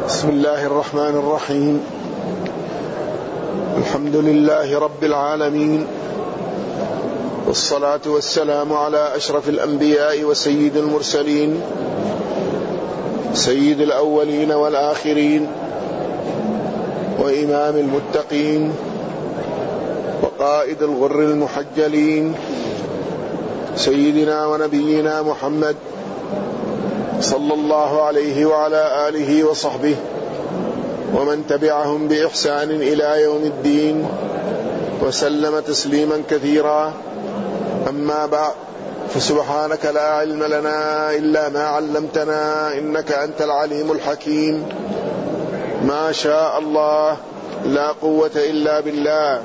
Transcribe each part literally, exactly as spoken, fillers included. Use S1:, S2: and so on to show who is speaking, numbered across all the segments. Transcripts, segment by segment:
S1: بسم الله الرحمن الرحيم. الحمد لله رب العالمين، والصلاة والسلام على أشرف الأنبياء وسيد المرسلين، سيد الأولين والآخرين، وإمام المتقين، وقائد الغر المحجلين، سيدنا ونبينا محمد صلى الله عليه وعلى آله وصحبه ومن تبعهم بإحسان إلى يوم الدين، وسلم تسليما كثيرا. أما بعد، فسبحانك لا علم لنا إلا ما علمتنا إنك أنت العليم الحكيم. ما شاء الله، لا قوة إلا بالله.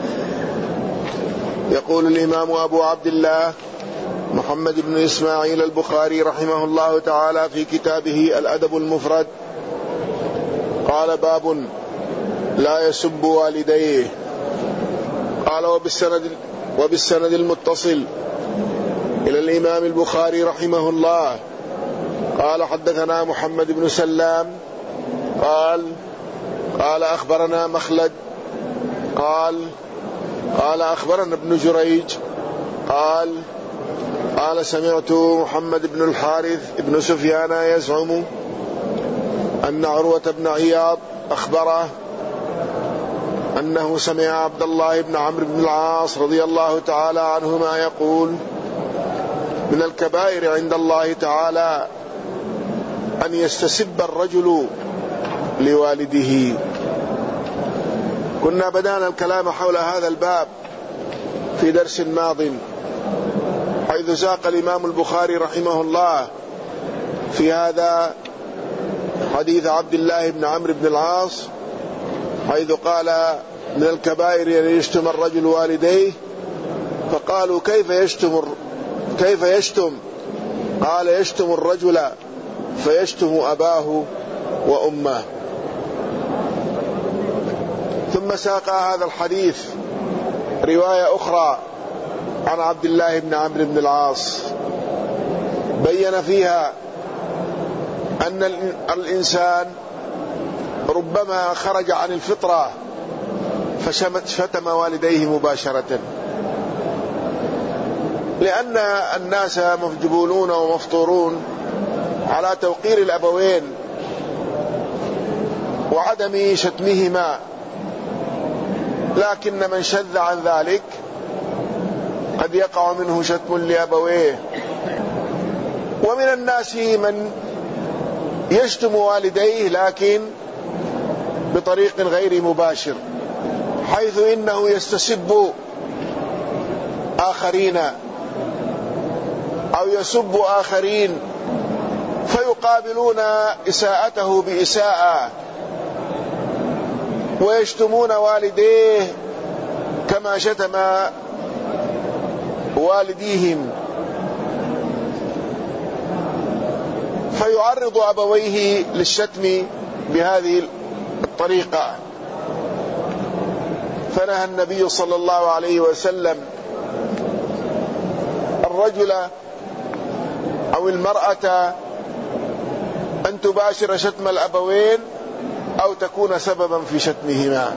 S1: يقول الإمام أبو عبد الله محمد بن إسماعيل البخاري رحمه الله تعالى في كتابه الأدب المفرد، قال: باب لا يسب والديه. قال: وبالسند, وبالسند المتصل إلى الإمام البخاري رحمه الله قال: حدثنا محمد بن سلام قال قال أخبرنا مخلد قال قال أخبرنا ابن جريج قال قال سمعت محمد بن الحارث بن سفيان يزعم أن عروة بن عياض أخبره أنه سمع عبد الله بن عمرو بن العاص رضي الله تعالى عنهما يقول: من الكبائر عند الله تعالى أن يستسب الرجل لوالده. كنا بدأنا الكلام حول هذا الباب في درس ماض، حيث ساق الإمام البخاري رحمه الله في هذا حديث عبد الله بن عمرو بن العاص، حيث قال: من الكبائر أن يشتم الرجل والديه. فقالوا: كيف يشتم كيف يشتم؟ قال: يشتم الرجل فيشتم أباه وأمه. ثم ساق هذا الحديث رواية أخرى عن عبد الله بن عمرو بن العاص، بين فيها أن الإنسان ربما خرج عن الفطرة فشتم والديه مباشرة، لأن الناس مجبولون ومفطورون على توقير الأبوين وعدم شتمهما، لكن من شذ عن ذلك قد يقع منه شتم لأبويه. ومن الناس من يشتم والديه لكن بطريق غير مباشر، حيث إنه يستسب آخرين أو يسب آخرين فيقابلون إساءته بإساءة، ويشتمون والديه كما شتم والديهم، فيعرض أبويه للشتم بهذه الطريقة. فنهى النبي صلى الله عليه وسلم الرجل أو المرأة أن تباشر شتم الأبوين أو تكون سببا في شتمهما.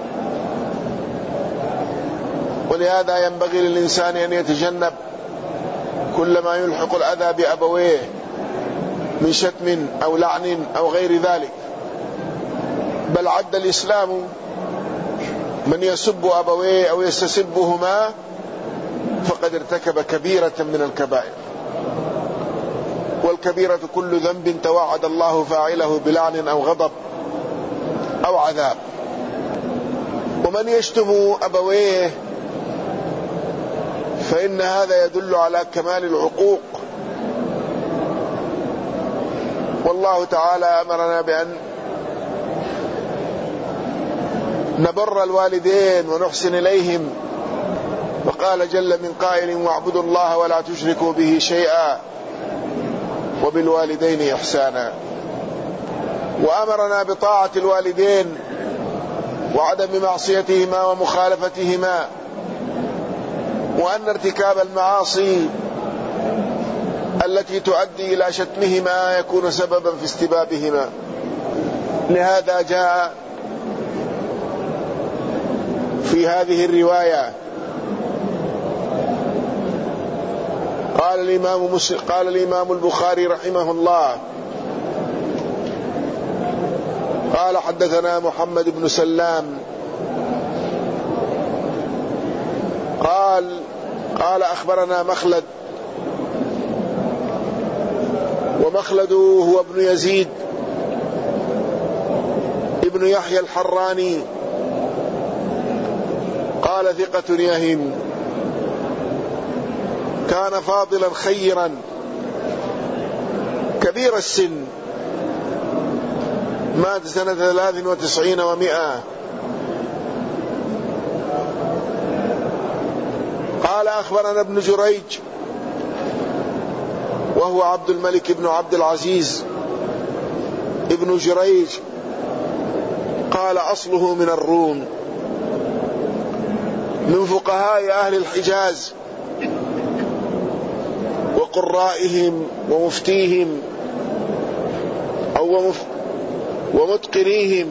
S1: ولهذا ينبغي للإنسان أن يتجنب كل ما يلحق الأذى بأبويه من شتم أو لعن أو غير ذلك. بل عد الإسلام من يسب أبويه أو يستسبهما فقد ارتكب كبيرة من الكبائر، والكبيرة كل ذنب توعد الله فاعله بلعن أو غضب أو عذاب. ومن يشتم أبويه فإن هذا يدل على كمال العقوق، والله تعالى أمرنا بأن نبر الوالدين ونحسن إليهم، وقال جل من قائل: واعبدوا الله ولا تشركوا به شيئا وبالوالدين إحسانا. وأمرنا بطاعة الوالدين وعدم معصيتهما ومخالفتهما، وأن ارتكاب المعاصي التي تؤدي إلى شتمهما يكون سببا في استبابهما. لهذا جاء في هذه الرواية قال الإمام مسلم قال الإمام البخاري رحمه الله قال حدثنا محمد بن سلام قال قال أخبرنا مخلد، ومخلد هو ابن يزيد ابن يحيى الحراني قال ثقة يهم، كان فاضلا خيرا كبير السن، مات سنة ثلاث وتسعين ومئة. قال أخبرنا ابن جريج وهو عبد الملك بن عبد العزيز ابن جريج قال أصله من الروم، من فقهاء أهل الحجاز وقرائهم ومفتيهم أو ومتقنيهم،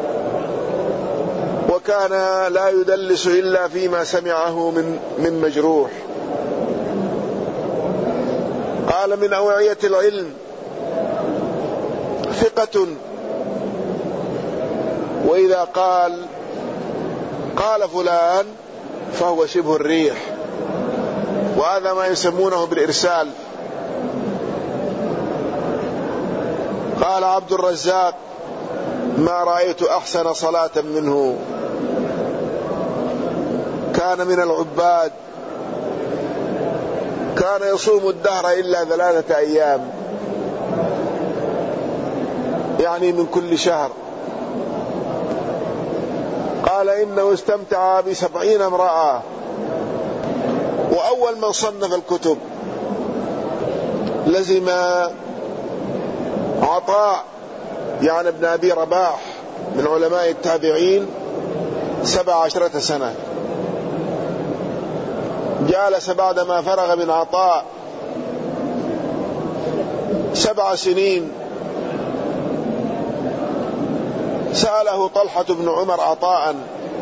S1: وكان لا يدلس إلا فيما سمعه من من مجروح. قال من أوعية العلم، ثقة، وإذا قال قال فلان فهو شبه الريح، وهذا ما يسمونه بالإرسال. قال عبد الرزاق ما رأيت أحسن صلاة منه، كان من العباد، كان يصوم الدهر إلا ثلاثة أيام، يعني من كل شهر. قال إنه استمتع بسبعين امرأة، وأول من صنف الكتب لزم عطاء يعني ابن أبي رباح من علماء التابعين سبع عشرة سنة، جالس بعدما فرغ من عطاء سبع سنين. سأله طلحة بن عمر عطاء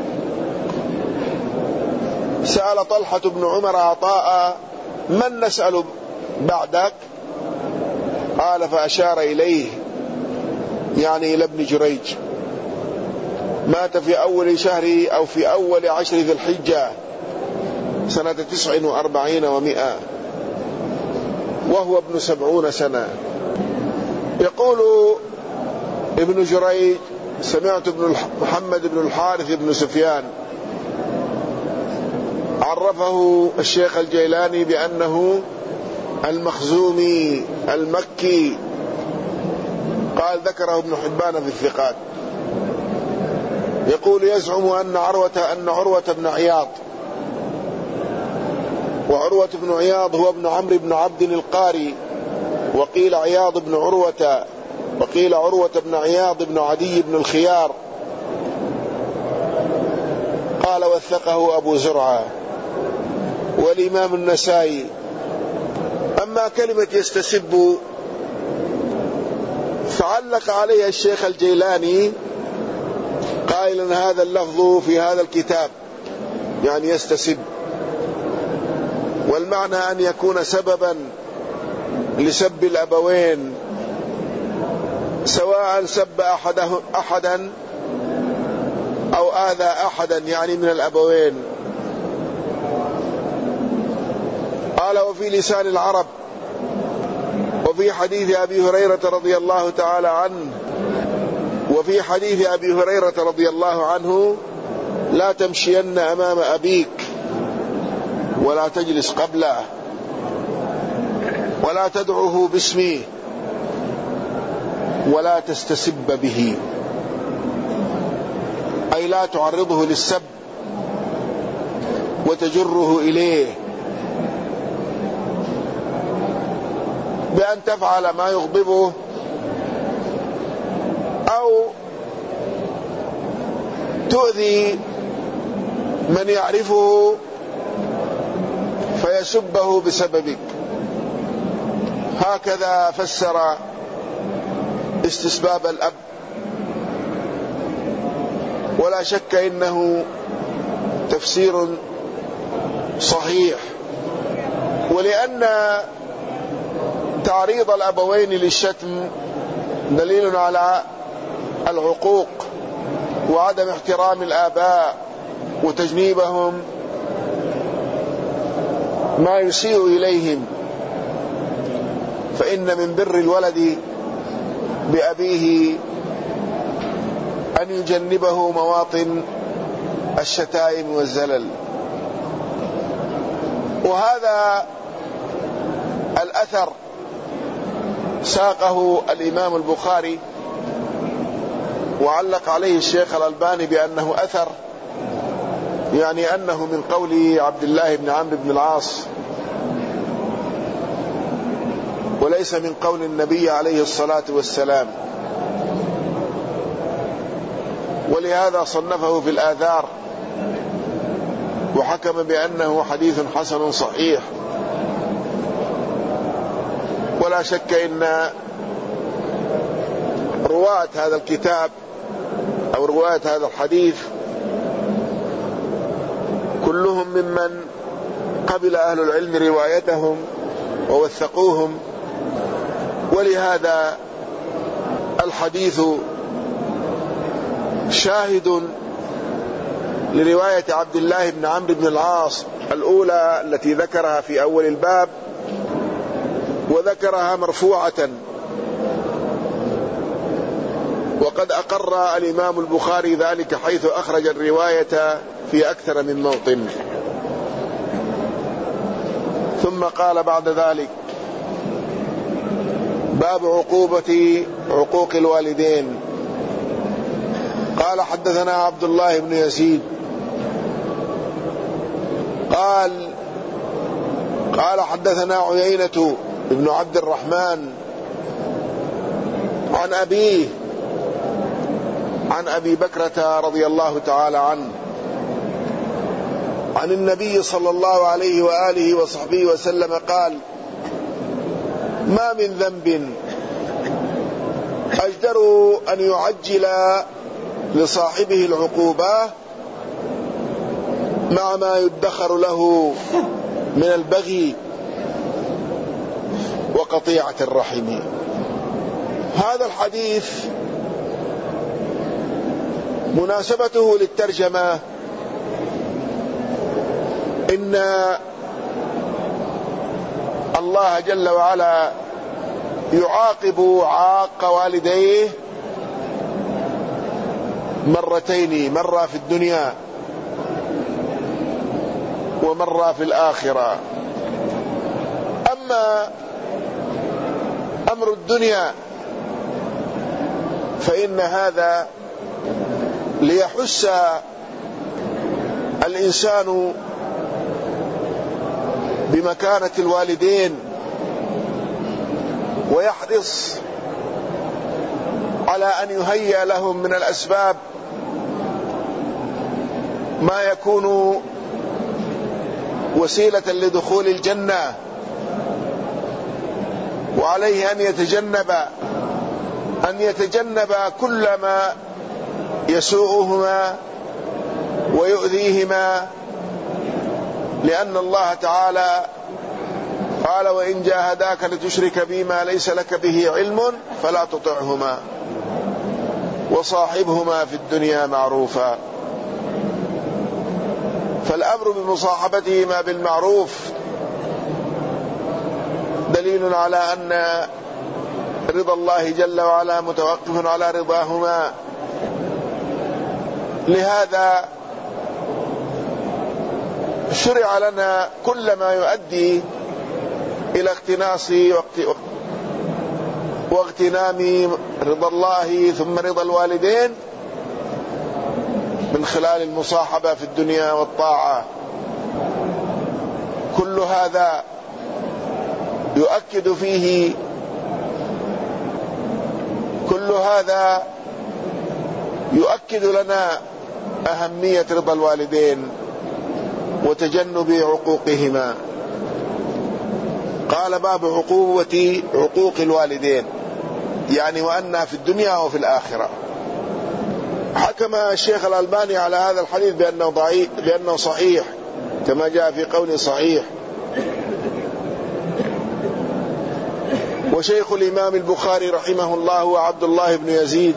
S1: سأل طلحة بن عمر عطاء من نسأل بعدك؟ قال فأشار إليه يعني إلى ابن جريج، مات في أول شهر أو في أول عشر ذي الحجة سنة تسع وأربعين ومئة، وهو ابن سبعون سنة. يقول ابن جريج سمعت ابن محمد بن الحارث بن سفيان عرفه الشيخ الجيلاني بأنه المخزومي المكي، قال ذكره ابن حبان في الثقات. يقول يزعم أن عروة أن عروة بن عياض، وعروة بن عياض هو ابن عمرو بن عبد القاري، وقيل عياض بن عروة، وقيل عروة بن عياض بن عدي بن الخيار. قال وثقه أبو زرعة والإمام النسائي. أما كلمة يستسب فعلق عليها الشيخ الجيلاني قائلا هذا اللفظ في هذا الكتاب، يعني يستسب، والمعنى أن يكون سببا لسب الأبوين، سواء سب أحده أحدا أو آذى أحدا يعني من الأبوين. قال وفي لسان العرب وفي حديث أبي هريرة رضي الله تعالى عنه وفي حديث أبي هريرة رضي الله عنه لا تمشين أمام أبيك ولا تجلس قبله ولا تدعوه باسمه ولا تستسب به، أي لا تعرضه للسب وتجره إليه بأن تفعل ما يغضبه أو تؤذي من يعرفه فيسبه بسببك. هكذا فسر استسباب الأب ولا شك إنه تفسير صحيح، ولأن تعريض الأبوين للشتم دليل على العقوق وعدم احترام الآباء وتجنيبهم ما يسيء إليهم، فإن من بر الولد بأبيه أن يجنبه مواطن الشتائم والزلل. وهذا الأثر ساقه الإمام البخاري وعلق عليه الشيخ الألباني بأنه أثر، يعني أنه من قول عبد الله بن عمرو بن العاص وليس من قول النبي عليه الصلاة والسلام، ولهذا صنفه في الآثار وحكم بأنه حديث حسن صحيح. ولا شك إن رواة هذا الكتاب أو رواة هذا الحديث كلهم ممن قبل أهل العلم روايتهم ووثقوهم، ولهذا الحديث شاهد لرواية عبد الله بن عمرو بن العاص الأولى التي ذكرها في أول الباب، وذكرها مرفوعة، وقد أقر الإمام البخاري ذلك حيث أخرج الرواية في أكثر من موطن. ثم قال بعد ذلك: باب عقوبة عقوق الوالدين. قال: حدثنا عبد الله بن يزيد قال قال حدثنا عيينة بن عبد الرحمن عن أبيه عن أبي بكرة رضي الله تعالى عنه عن النبي صلى الله عليه وآله وصحبه وسلم قال: ما من ذنب أجدر أن يعجل لصاحبه العقوبة مع ما يدخر له من البغي وقطيعة الرحم. هذا الحديث مناسبته للترجمة إن الله جل وعلا يعاقب عاق والديه مرتين، مرة في الدنيا ومرة في الآخرة. أما أمر الدنيا فإن هذا ليحس الإنسان بمكانة الوالدين ويحرص على أن يهيأ لهم من الأسباب ما يكون وسيلة لدخول الجنة، وعليه أن يتجنب أن يتجنب كل ما يسوءهما ويؤذيهما، لأن الله تعالى قال: وإن جاهداك لتشرك بي ما ليس لك به علم فلا تطعهما وصاحبهما في الدنيا معروفا. فالأمر بمصاحبتهما بالمعروف دليل على أن رضا الله جل وعلا متوقف على رضاهما. لهذا شرع لنا كل ما يؤدي إلى اقتناص واغتنام رضا الله ثم رضا الوالدين من خلال المصاحبة في الدنيا والطاعة. كل هذا يؤكد فيه كل هذا يؤكد لنا أهمية رضا الوالدين وتجنب عقوقهما. قال: باب عقوبة عقوق الوالدين، يعني وأنها في الدنيا وفي الآخرة. حكم الشيخ الألباني على هذا الحديث بأنه ضعيف بأنه صحيح كما جاء في قوله صحيح. وشيخ الإمام البخاري رحمه الله هو عبد الله بن يزيد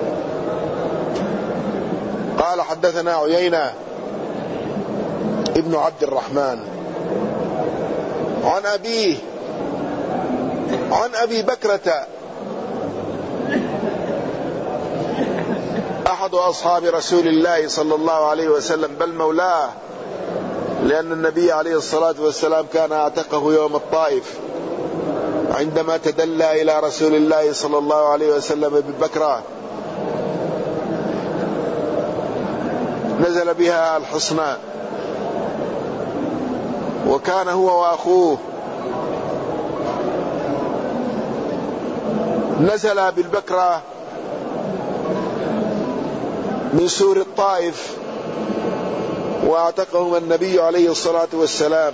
S1: قال حدثنا عيينة ابن عبد الرحمن عن أبيه عن أبي بكرة أحد أصحاب رسول الله صلى الله عليه وسلم بل مولاه، لأن النبي عليه الصلاة والسلام كان اعتقه يوم الطائف عندما تدلى إلى رسول الله صلى الله عليه وسلم ببكرة نزل بها الحصنة، وكان هو وأخوه نزل بالبكرة من سور الطائف واعتقهما النبي عليه الصلاة والسلام،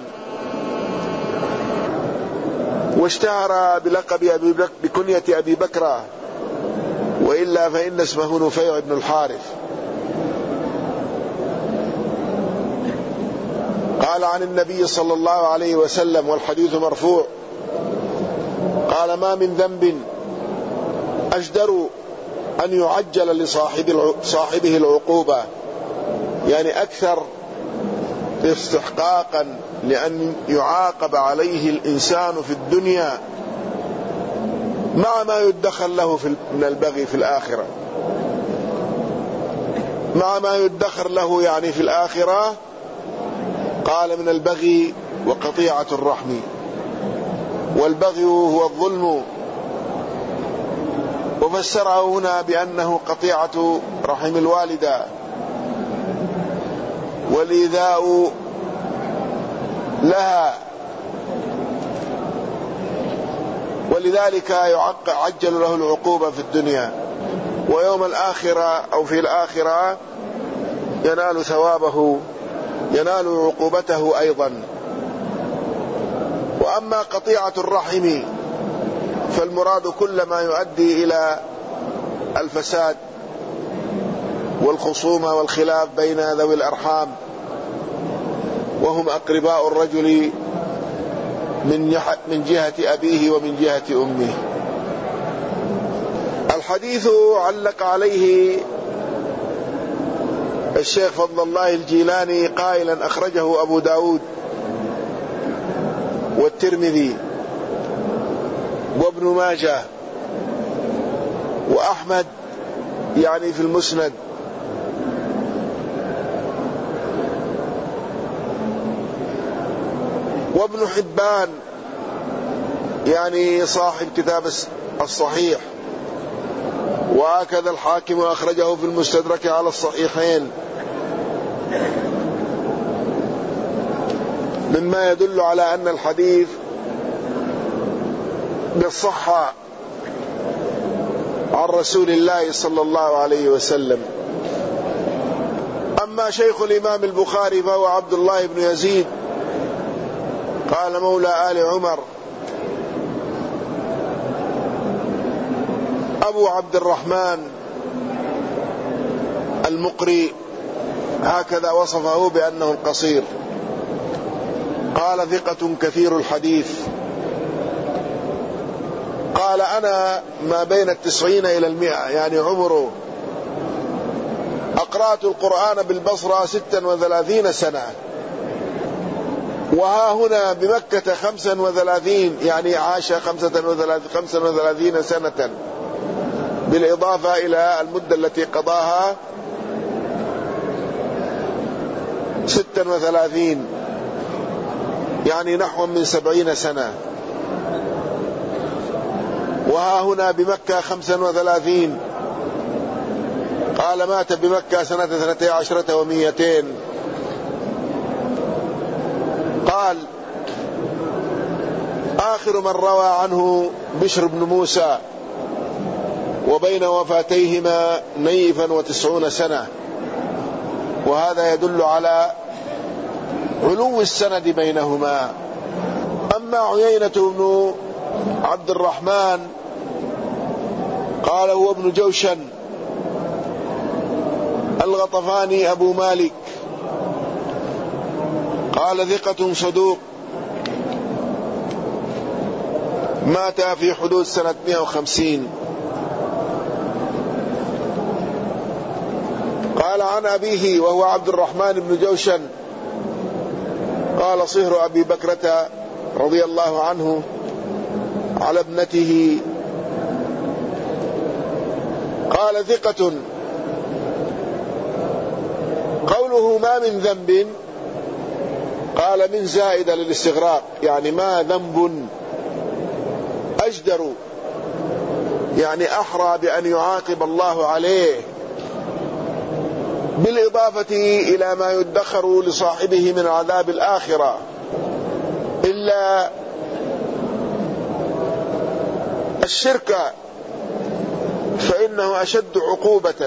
S1: واشتهر بلقب أبي بكر بكنية أبي بكرة، وإلا فإن اسمه نفيع بن الحارث. قال عن النبي صلى الله عليه وسلم والحديث مرفوع قال: ما من ذنب أجدر أن يعجل لصاحب صاحبه العقوبة، يعني أكثر استحقاقا لأن يعاقب عليه الإنسان في الدنيا مع ما يدخر له من البغي في الآخرة، مع ما يدخر له يعني في الآخرة. قال: من البغي وقطيعة الرحم. والبغي هو الظلم، وفسره هنا بأنه قطيعة رحم الوالدة والإيذاء لها، ولذلك يعجل له العقوبة في الدنيا، ويوم الآخرة أو في الآخرة ينال ثوابه، ينال عقوبته أيضا. وأما قطيعة الرحم فالمراد كل ما يؤدي إلى الفساد والخصومة والخلاف بين ذوي الأرحام، وهم أقرباء الرجل من جهة أبيه ومن جهة أمه. الحديث علق عليه الشيخ فضل الله الجيلاني قائلا: أخرجه أبو داود والترمذي وابن ماجه وأحمد يعني في المسند، وابن حبان يعني صاحب كتاب الصحيح، وهكذا الحاكم أخرجه في المستدرك على الصحيحين، مما يدل على أن الحديث بالصحة عن رسول الله صلى الله عليه وسلم. أما شيخ الإمام البخاري فهو عبد الله بن يزيد قال: مولى آل عمر أبو عبد الرحمن المقري، هكذا وصفه بأنه القصير. قال: ثقة كثير الحديث. قال: أنا ما بين التسعين إلى المئة، يعني عمره. أقرأت القرآن بالبصرة ستا وثلاثين سنة، وها هنا بمكة خمسا وثلاثين، يعني عاش خمسا وثلاثين سنة، بالإضافة إلى المدة التي قضاها ستا وثلاثين، يعني نحو من سبعين سنة. وها هنا بمكة خمسا وثلاثين. قال: مات بمكة سنة اثنتي عشرة ومئتين. قال: آخر من روى عنه بشر بن موسى، وبين وفاتيهما نيفا وتسعون سنة، وهذا يدل على علو السند بينهما. أما عيينة بن عبد الرحمن قال: هو ابن جوشن الغطفاني أبو مالك قال ثقة صدوق، مات في حدود سنة مئة وخمسين. قال عن أبيه وهو عبد الرحمن بن جوشن قال صهر أبي بكرة رضي الله عنه على ابنته، قال ثقة. قوله ما من ذنب قال من زائدة للاستغراق، يعني ما ذنب أجدر، يعني أحرى بأن يعاقب الله عليه، بالإضافة إلى ما يدخر لصاحبه من عذاب الآخرة، إلا الشرك فإنه أشد عقوبة.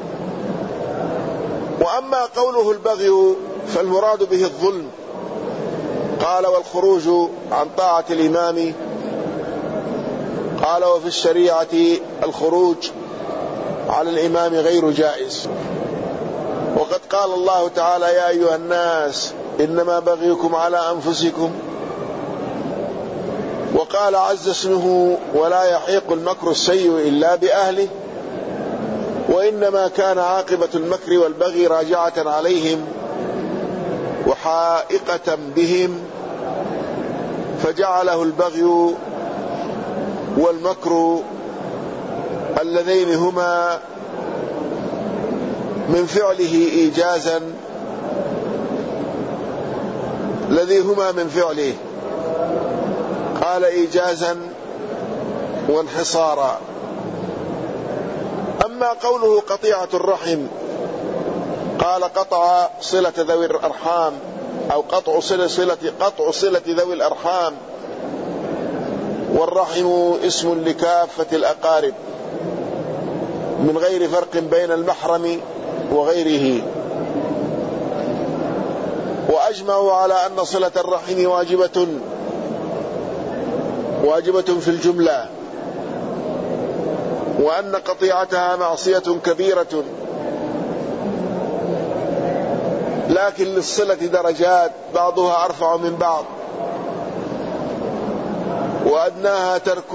S1: وأما قوله البغي فالمراد به الظلم. قال والخروج عن طاعة الإمام، قال وفي الشريعة الخروج على الإمام غير جائز. وقد قال الله تعالى يا أيها الناس إنما بغيكم على أنفسكم، وقال عز اسمه ولا يحيق المكر السيء إلا بأهله، وإنما كان عاقبة المكر والبغي راجعة عليهم وحائقة بهم، فجعله البغي والمكر اللذين هما من فعله إيجازا الذي هما من فعله، قال إيجازا وانحصارا. أما قوله قطيعة الرحم قال قطع صلة ذوي الأرحام، أو قطع صلة, صلة قطع صلة ذوي الأرحام، والرحم اسم لكافة الأقارب من غير فرق بين المحرم وغيره. وأجمعوا على أن صلة الرحم واجبة واجبة في الجملة، وأن قطيعتها معصية كبيرة، لكن للصلة درجات بعضها أرفع من بعض، وأدناها ترك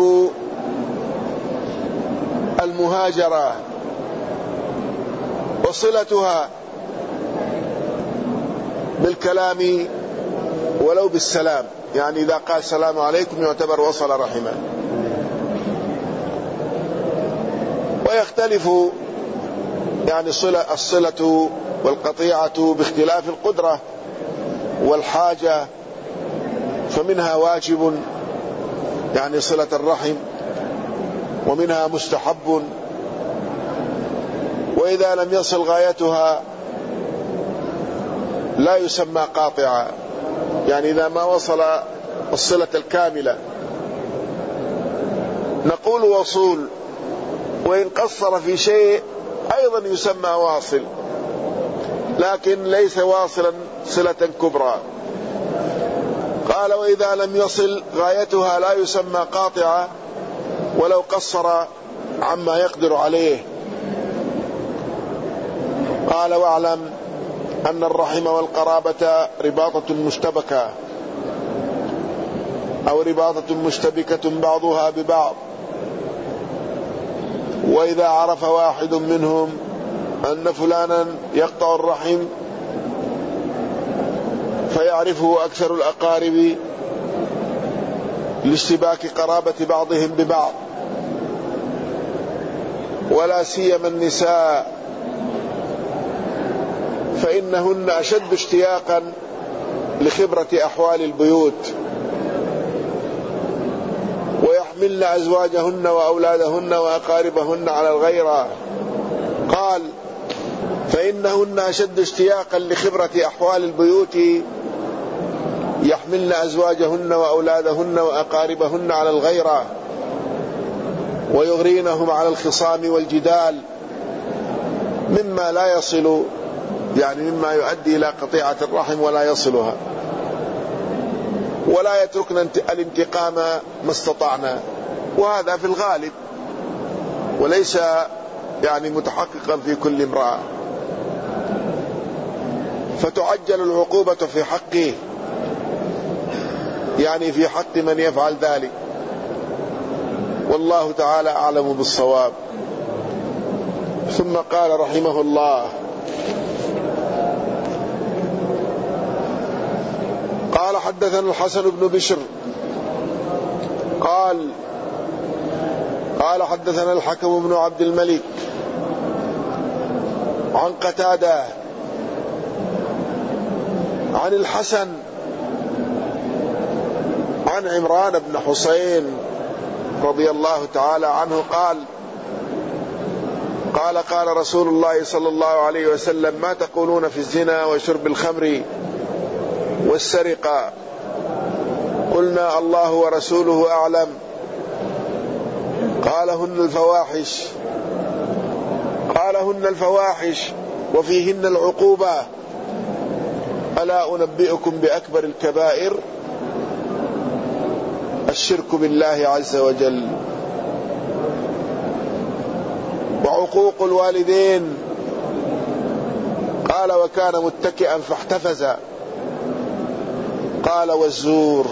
S1: المهاجرة، وصلتها بالكلام ولو بالسلام، يعني إذا قال السلام عليكم يعتبر وصل رحمه. ويختلف يعني صلة الصلة والقطيعة باختلاف القدرة والحاجة، فمنها واجب يعني صلة الرحم، ومنها مستحب، وإذا لم يصل غايتها لا يسمى قاطعة، يعني إذا ما وصل الصلة الكاملة نقول وصول، وإن قصر في شيء أيضا يسمى واصل، لكن ليس واصلا صلة كبرى. قال وإذا لم يصل غايتها لا يسمى قاطعة ولو قصر عما يقدر عليه. قال واعلم أن الرحم والقرابة رباطة مشتبكة أو رباطة مشتبكة بعضها ببعض، وإذا عرف واحد منهم أن فلانا يقطع الرحم فيعرفه أكثر الأقارب لاشتباك قرابة بعضهم ببعض، ولا سيما النساء، فإنهن أشد اشتياقا لخبرة أحوال البيوت، ويحملن أزواجهن وأولادهن وأقاربهن على الغيرة. قال فإنهن أشد اشتياقا لخبرة أحوال البيوت، يحملن أزواجهن وأولادهن وأقاربهن على الغيرة، ويغرينهم على الخصام والجدال، مما لا يصل، يعني مما يؤدي إلى قطيعة الرحم ولا يصلها، ولا يتركن الانتقام ما استطعنا، وهذا في الغالب وليس يعني متحققا في كل امرأة. فتعجل العقوبة في حقه، يعني في حق من يفعل ذلك. والله تعالى أعلم بالصواب. ثم قال رحمه الله: قال حدثنا الحسن بن بشر قال قال حدثنا الحكم بن عبد الملك عن قتادة عن الحسن عن عمران بن حسين رضي الله تعالى عنه قال قال قال رسول الله صلى الله عليه وسلم: ما تقولون في الزنا وشرب الخمر والسرقة؟ قلنا: الله ورسوله أعلم. قال: هن الفواحش قال هن الفواحش وفيهن العقوبة. ألا أنبئكم بأكبر الكبائر؟ الشرك بالله عز وجل، وعقوق الوالدين. قال: وكان متكئا فاحتفز. قال: والزور.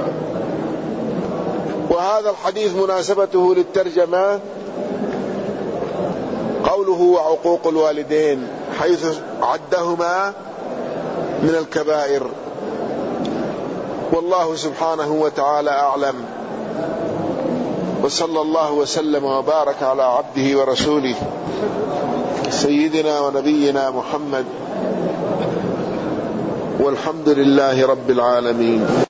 S1: وهذا الحديث مناسبته للترجمة قوله وعقوق الوالدين، حيث عدهما من الكبائر. والله سبحانه وتعالى أعلم، وصلى الله وسلم وبارك على عبده ورسوله سيدنا ونبينا محمد، والحمد لله رب العالمين.